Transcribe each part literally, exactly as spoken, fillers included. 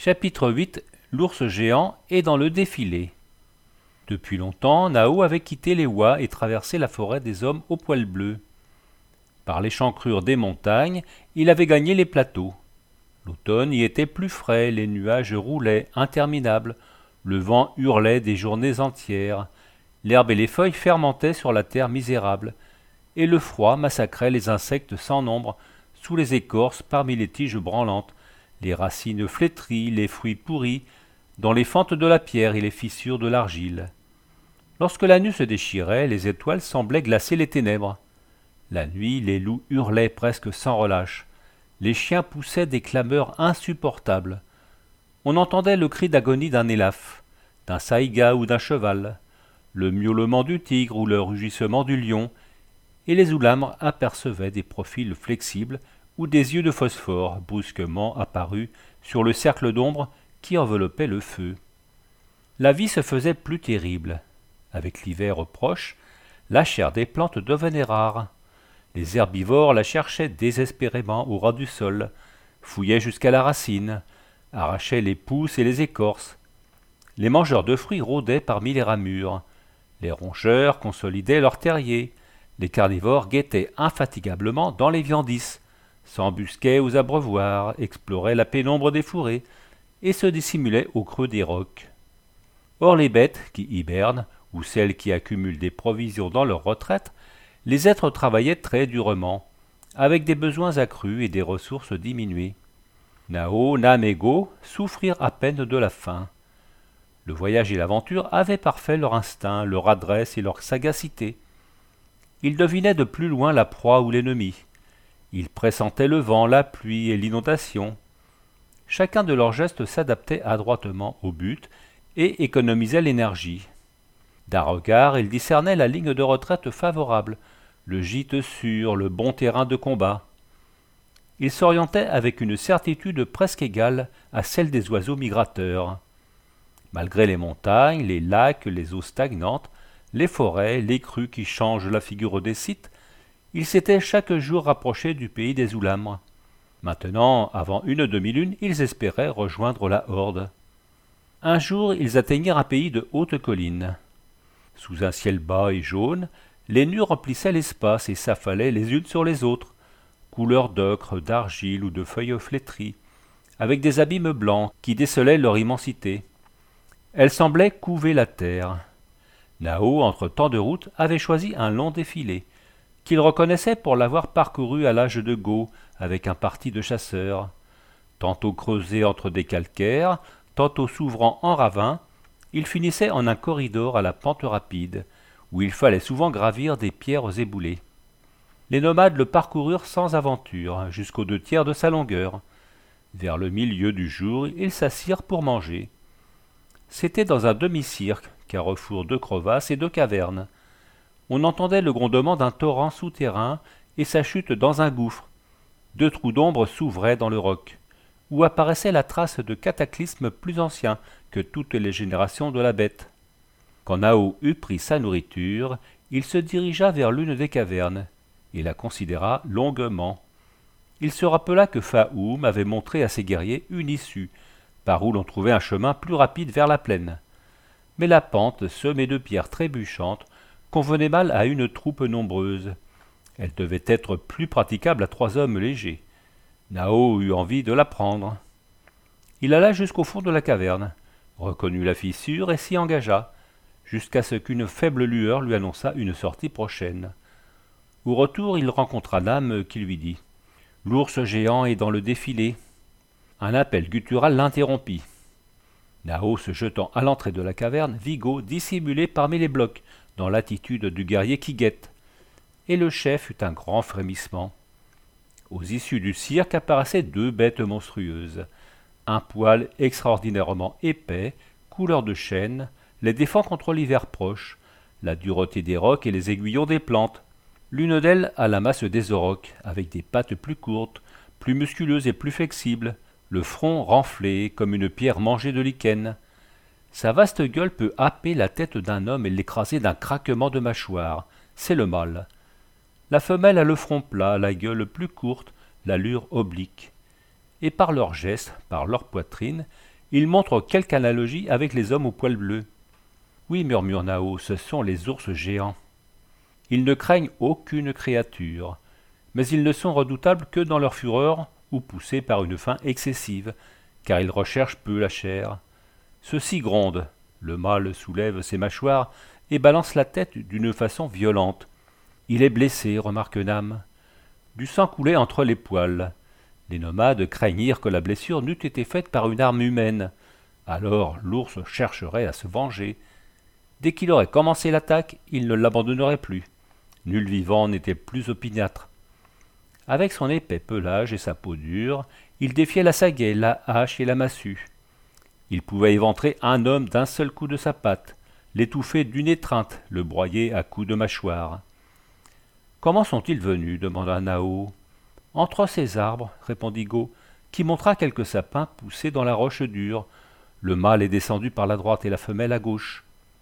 Chapitre huit. L'ours géant est dans le défilé. Depuis longtemps, Nao avait quitté les Oies et traversé la forêt des hommes au poil bleu. Par l'échancrure des montagnes, il avait gagné les plateaux. L'automne y était plus frais, les nuages roulaient, interminables, le vent hurlait des journées entières, l'herbe et les feuilles fermentaient sur la terre misérable, et le froid massacrait les insectes sans nombre, sous les écorces parmi les tiges branlantes, les racines flétries, les fruits pourris, dans les fentes de la pierre et les fissures de l'argile. Lorsque la nuit se déchirait, les étoiles semblaient glacer les ténèbres. La nuit, les loups hurlaient presque sans relâche. Les chiens poussaient des clameurs insupportables. On entendait le cri d'agonie d'un élaphe, d'un saïga ou d'un cheval, le miaulement du tigre ou le rugissement du lion, et les oulamres apercevaient des profils flexibles ou des yeux de phosphore brusquement apparus sur le cercle d'ombre qui enveloppait le feu. La vie se faisait plus terrible. Avec l'hiver proche, la chair des plantes devenait rare. Les herbivores la cherchaient désespérément au ras du sol, fouillaient jusqu'à la racine, arrachaient les pousses et les écorces. Les mangeurs de fruits rôdaient parmi les ramures. Les rongeurs consolidaient leurs terriers. Les carnivores guettaient infatigablement dans les viandices, s'embusquaient aux abreuvoirs, exploraient la pénombre des fourrés et se dissimulaient au creux des rocs. Or les bêtes qui hibernent, ou celles qui accumulent des provisions dans leur retraite, les êtres travaillaient très durement, avec des besoins accrus et des ressources diminuées. Nao, Nam et Go souffrirent à peine de la faim. Le voyage et l'aventure avaient parfait leur instinct, leur adresse et leur sagacité. Ils devinaient de plus loin la proie ou l'ennemi. Ils pressentaient le vent, la pluie et l'inondation. Chacun de leurs gestes s'adaptait adroitement au but et économisait l'énergie. D'un regard, ils discernaient la ligne de retraite favorable, le gîte sûr, le bon terrain de combat. Ils s'orientaient avec une certitude presque égale à celle des oiseaux migrateurs. Malgré les montagnes, les lacs, les eaux stagnantes, les forêts, les crues qui changent la figure des sites, ils s'étaient chaque jour rapprochés du pays des Oulamres. Maintenant, avant une demi-lune, ils espéraient rejoindre la horde. Un jour, ils atteignirent un pays de hautes collines. Sous un ciel bas et jaune, les nues remplissaient l'espace et s'affalaient les unes sur les autres, couleur d'ocre, d'argile ou de feuilles flétries, avec des abîmes blancs qui décelaient leur immensité. Elles semblaient couver la terre. Nao, entre tant de routes, avait choisi un long défilé, qu'il reconnaissait pour l'avoir parcouru à l'âge de Go avec un parti de chasseurs, tantôt creusé entre des calcaires, tantôt s'ouvrant en ravin. Il finissait en un corridor à la pente rapide, où il fallait souvent gravir des pierres éboulées. Les nomades le parcoururent sans aventure, jusqu'aux deux tiers de sa longueur. Vers le milieu du jour, ils s'assirent pour manger. C'était dans un demi-cirque, carrefour de crevasses et de cavernes. On entendait le grondement d'un torrent souterrain et sa chute dans un gouffre. Deux trous d'ombre s'ouvraient dans le roc, où apparaissait la trace de cataclysmes plus anciens que toutes les générations de la bête. Quand Nao eut pris sa nourriture, il se dirigea vers l'une des cavernes, et la considéra longuement. Il se rappela que Faoum avait montré à ses guerriers une issue, par où l'on trouvait un chemin plus rapide vers la plaine. Mais la pente, semée de pierres trébuchantes, convenait mal à une troupe nombreuse. Elle devait être plus praticable à trois hommes légers. Nao eut envie de la prendre. Il alla jusqu'au fond de la caverne, reconnut la fissure et s'y engagea, jusqu'à ce qu'une faible lueur lui annonça une sortie prochaine. Au retour, il rencontra Nam qui lui dit « L'ours géant est dans le défilé. » Un appel guttural l'interrompit. Nao, se jetant à l'entrée de la caverne, vit Go dissimulé parmi les blocs, dans l'attitude du guerrier qui guette. Et le chef eut un grand frémissement. Aux issues du cirque apparaissaient deux bêtes monstrueuses. Un poil extraordinairement épais, couleur de chêne, les défend contre l'hiver proche, la dureté des rocs et les aiguillons des plantes. L'une d'elles a la masse des aurochs, avec des pattes plus courtes, plus musculeuses et plus flexibles, le front renflé comme une pierre mangée de lichen. Sa vaste gueule peut happer la tête d'un homme et l'écraser d'un craquement de mâchoire. C'est le mâle. La femelle a le front plat, la gueule plus courte, l'allure oblique. Et par leurs gestes, par leur poitrine, Il montre quelque analogie avec les hommes aux poils bleus. Oui, murmure Nao, ce sont les ours géants. Ils ne craignent aucune créature, mais ils ne sont redoutables que dans leur fureur ou poussés par une faim excessive, car ils recherchent peu la chair. Ceux-ci grondent, le mâle soulève ses mâchoires et balance la tête d'une façon violente. Il est blessé, remarque Nam. Du sang coulait entre les poils. Les nomades craignirent que la blessure n'eût été faite par une arme humaine. Alors l'ours chercherait à se venger. Dès qu'il aurait commencé l'attaque, il ne l'abandonnerait plus. Nul vivant n'était plus opiniâtre. Avec son épais pelage et sa peau dure, il défiait la sagaie, la hache et la massue. Il pouvait éventrer un homme d'un seul coup de sa patte, l'étouffer d'une étreinte, le broyer à coups de mâchoire. « Comment sont-ils venus » demanda Nao. « Entre ces arbres, » répondit Go, qui montra quelques sapins poussés dans la roche dure. Le mâle est descendu par la droite et la femelle à gauche.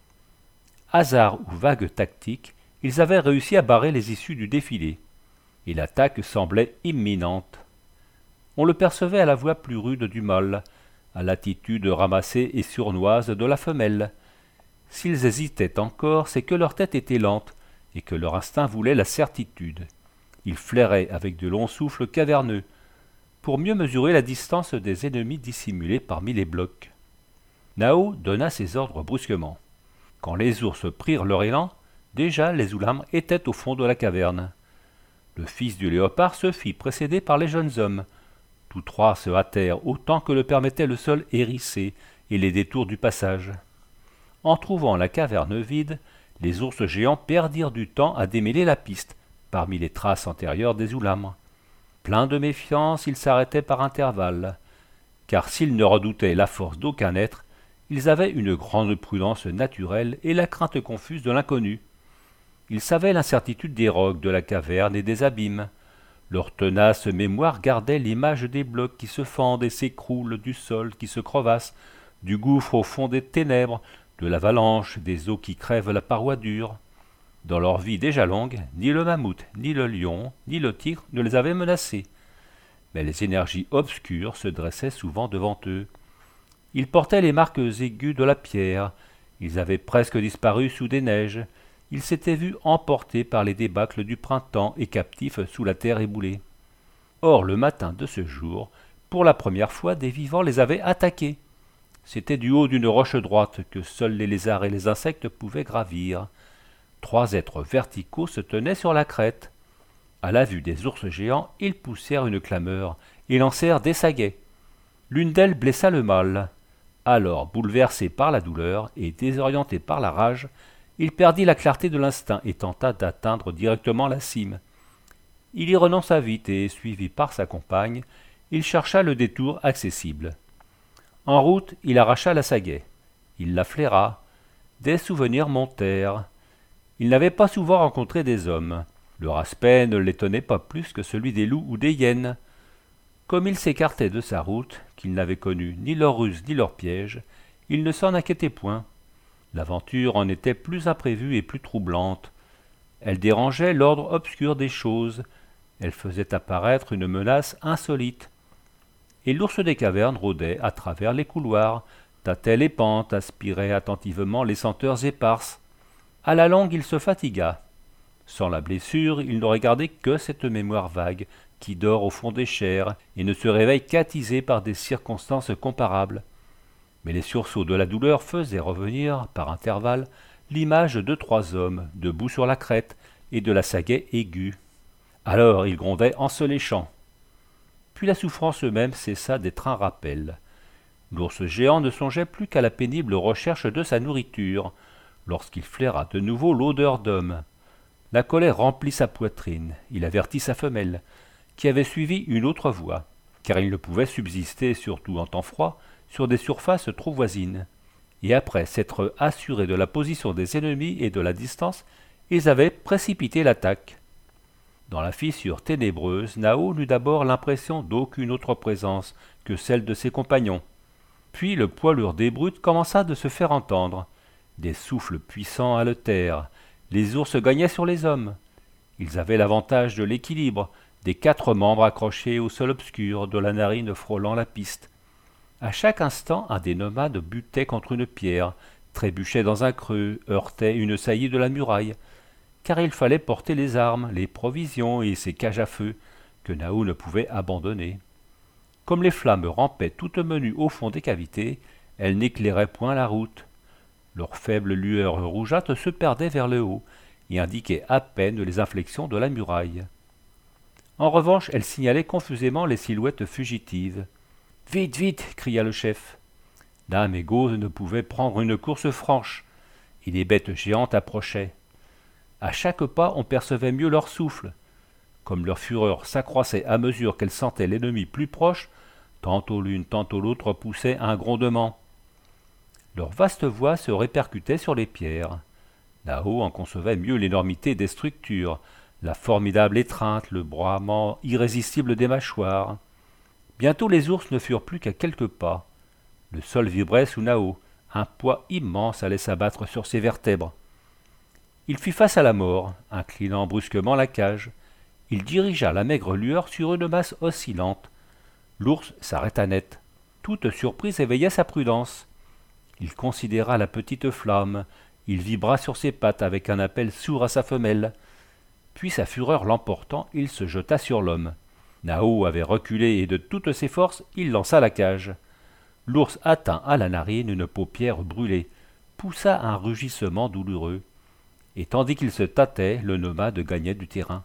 Hasard ou vague tactique, ils avaient réussi à barrer les issues du défilé, et l'attaque semblait imminente. On le percevait à la voix plus rude du mâle, à l'attitude ramassée et sournoise de la femelle. S'ils hésitaient encore, c'est que leur tête était lente, et que leur instinct voulait la certitude. Ils flairaient avec de longs souffles caverneux, pour mieux mesurer la distance des ennemis dissimulés parmi les blocs. Nao donna ses ordres brusquement. Quand les ours prirent leur élan, déjà les Ulam étaient au fond de la caverne. Le fils du léopard se fit précéder par les jeunes hommes. Tous trois se hâtèrent autant que le permettait le sol hérissé et les détours du passage. En trouvant la caverne vide, les ours géants perdirent du temps à démêler la piste parmi les traces antérieures des Ulam. Pleins de méfiance, ils s'arrêtaient par intervalles, car s'ils ne redoutaient la force d'aucun être, ils avaient une grande prudence naturelle et la crainte confuse de l'inconnu. Ils savaient l'incertitude des rocs, de la caverne et des abîmes. Leur tenace mémoire gardait l'image des blocs qui se fendent et s'écroulent, du sol qui se crevasse, du gouffre au fond des ténèbres, de l'avalanche, des eaux qui crèvent la paroi dure. Dans leur vie déjà longue, ni le mammouth, ni le lion, ni le tigre ne les avaient menacés. Mais les énergies obscures se dressaient souvent devant eux. Ils portaient les marques aiguës de la pierre, ils avaient presque disparu sous des neiges, ils s'étaient vus emportés par les débâcles du printemps et captifs sous la terre éboulée. Or, le matin de ce jour, pour la première fois, des vivants les avaient attaqués. C'était du haut d'une roche droite que seuls les lézards et les insectes pouvaient gravir. Trois êtres verticaux se tenaient sur la crête. À la vue des ours géants, ils poussèrent une clameur et lancèrent des sagaie. L'une d'elles blessa le mâle. Alors, bouleversé par la douleur et désorienté par la rage, il perdit la clarté de l'instinct et tenta d'atteindre directement la cime. Il y renonça vite et, suivi par sa compagne, il chercha le détour accessible. En route, il arracha la sagaie. Il la flaira. Des souvenirs montèrent. Il n'avait pas souvent rencontré des hommes. Leur aspect ne l'étonnait pas plus que celui des loups ou des hyènes. Comme il s'écartait de sa route, qu'il n'avait connu ni leurs ruses ni leurs pièges, il ne s'en inquiétait point. L'aventure en était plus imprévue et plus troublante. Elle dérangeait l'ordre obscur des choses. Elle faisait apparaître une menace insolite. Et l'ours des cavernes rôdait à travers les couloirs, tâtait les pentes, aspirait attentivement les senteurs éparses. À la longue, il se fatigua. Sans la blessure, il n'aurait gardé que cette mémoire vague qui dort au fond des chairs et ne se réveille qu'attisée par des circonstances comparables. Mais les sursauts de la douleur faisaient revenir, par intervalles, l'image de trois hommes, debout sur la crête, et de la sagaie aiguë. Alors il grondait en se léchant. Puis la souffrance même cessa d'être un rappel. L'ours géant ne songeait plus qu'à la pénible recherche de sa nourriture, lorsqu'il flaira de nouveau l'odeur d'homme. La colère remplit sa poitrine, il avertit sa femelle, qui avait suivi une autre voie, car il ne pouvait subsister, surtout en temps froid, sur des surfaces trop voisines. Et après s'être assurés de la position des ennemis et de la distance, ils avaient précipité l'attaque. Dans la fissure ténébreuse, Nao n'eut d'abord l'impression d'aucune autre présence que celle de ses compagnons. Puis le poilure des brutes commença de se faire entendre. Des souffles puissants haletèrent. Les ours gagnaient sur les hommes. Ils avaient l'avantage de l'équilibre, des quatre membres accrochés au sol obscur, de la narine frôlant la piste. À chaque instant, un des nomades butait contre une pierre, trébuchait dans un creux, heurtait une saillie de la muraille, car il fallait porter les armes, les provisions et ses cages à feu, que Nao ne pouvait abandonner. Comme les flammes rampaient toutes menues au fond des cavités, elles n'éclairaient point la route. Leur faible lueur rougeâtre se perdait vers le haut et indiquait à peine les inflexions de la muraille. En revanche, elles signalaient confusément les silhouettes fugitives. « Vite, vite !» cria le chef. Nam et Go ne pouvaient prendre une course franche, et les bêtes géantes approchaient. À chaque pas, on percevait mieux leur souffle. Comme leur fureur s'accroissait à mesure qu'elles sentaient l'ennemi plus proche, tantôt l'une, tantôt l'autre poussait un grondement. Leurs vastes voix se répercutaient sur les pierres. Nao en concevait mieux l'énormité des structures, la formidable étreinte, le broiement irrésistible des mâchoires. Bientôt les ours ne furent plus qu'à quelques pas. Le sol vibrait sous Nao, un poids immense allait s'abattre sur ses vertèbres. Il fit face à la mort, inclinant brusquement la cage. Il dirigea la maigre lueur sur une masse oscillante. L'ours s'arrêta net. Toute surprise éveilla sa prudence. Il considéra la petite flamme, il vibra sur ses pattes avec un appel sourd à sa femelle. Puis sa fureur l'emportant, il se jeta sur l'homme. Nao avait reculé et de toutes ses forces, il lança la cage. L'ours atteint à la narine une paupière brûlée, poussa un rugissement douloureux. Et tandis qu'il se tâtait, le nomade gagnait du terrain.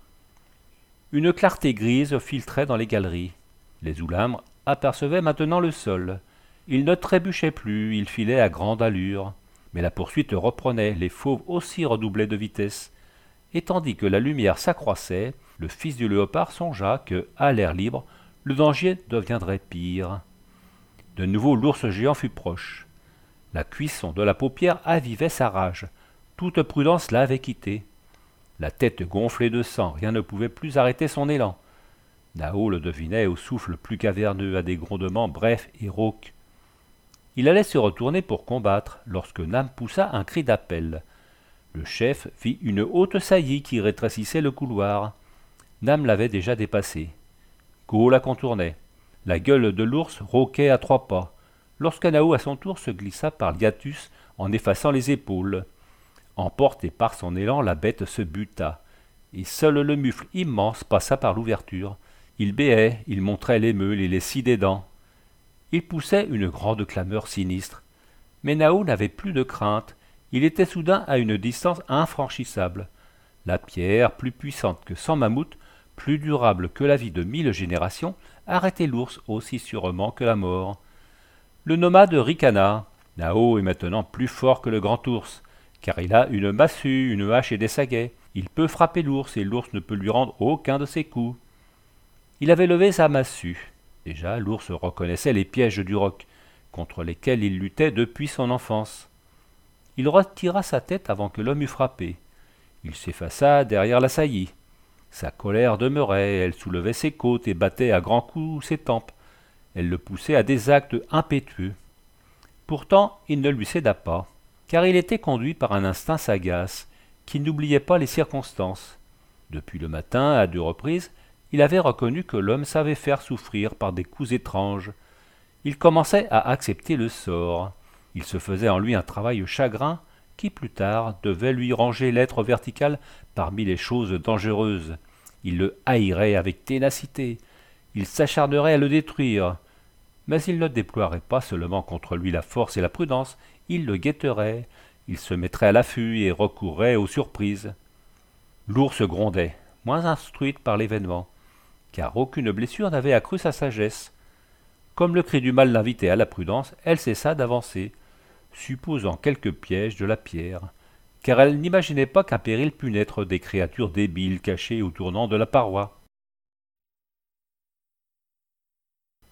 Une clarté grise filtrait dans les galeries. Les oulâmes apercevaient maintenant le sol. Ils ne trébuchaient plus, ils filaient à grande allure. Mais la poursuite reprenait, les fauves aussi redoublaient de vitesse. Et tandis que la lumière s'accroissait, le fils du léopard songea que, à l'air libre, le danger deviendrait pire. De nouveau l'ours géant fut proche. La cuisson de la paupière avivait sa rage. Toute prudence l'avait quitté. La tête gonflée de sang, rien ne pouvait plus arrêter son élan. Nao le devinait au souffle plus caverneux, à des grondements brefs et rauques. Il allait se retourner pour combattre, lorsque Nam poussa un cri d'appel. Le chef vit une haute saillie qui rétrécissait le couloir. Nam l'avait déjà dépassée. Go la contournait. La gueule de l'ours rauquait à trois pas, lorsque Nao à son tour se glissa par l'hiatus en effaçant les épaules. Emporté par son élan, la bête se buta, et seul le mufle immense passa par l'ouverture. Il béait, il montrait les meules et les scies des dents. Il poussait une grande clameur sinistre. Mais Nao n'avait plus de crainte, il était soudain à une distance infranchissable. La pierre, plus puissante que cent mammouths, plus durable que la vie de mille générations, arrêtait l'ours aussi sûrement que la mort. Le nomade ricana. Nao est maintenant plus fort que le grand ours, car il a une massue, une hache et des saguets. Il peut frapper l'ours et l'ours ne peut lui rendre aucun de ses coups. Il avait levé sa massue. Déjà, l'ours reconnaissait les pièges du roc, contre lesquels il luttait depuis son enfance. Il retira sa tête avant que l'homme eût frappé. Il s'effaça derrière la saillie. Sa colère demeurait, elle soulevait ses côtes et battait à grands coups ses tempes. Elle le poussait à des actes impétueux. Pourtant, il ne lui céda pas, car il était conduit par un instinct sagace, qui n'oubliait pas les circonstances. Depuis le matin, à deux reprises, il avait reconnu que l'homme savait faire souffrir par des coups étranges. Il commençait à accepter le sort. Il se faisait en lui un travail chagrin qui, plus tard, devait lui ranger l'être vertical parmi les choses dangereuses. Il le haïrait avec ténacité. Il s'acharnerait à le détruire. Mais il ne déploierait pas seulement contre lui la force et la prudence, il le guetterait, il se mettrait à l'affût et recourrait aux surprises. L'ours grondait, moins instruite par l'événement, car aucune blessure n'avait accru sa sagesse. Comme le cri du mal l'invitait à la prudence, elle cessa d'avancer, supposant quelque piège de la pierre, car elle n'imaginait pas qu'un péril pût naître des créatures débiles cachées au tournant de la paroi.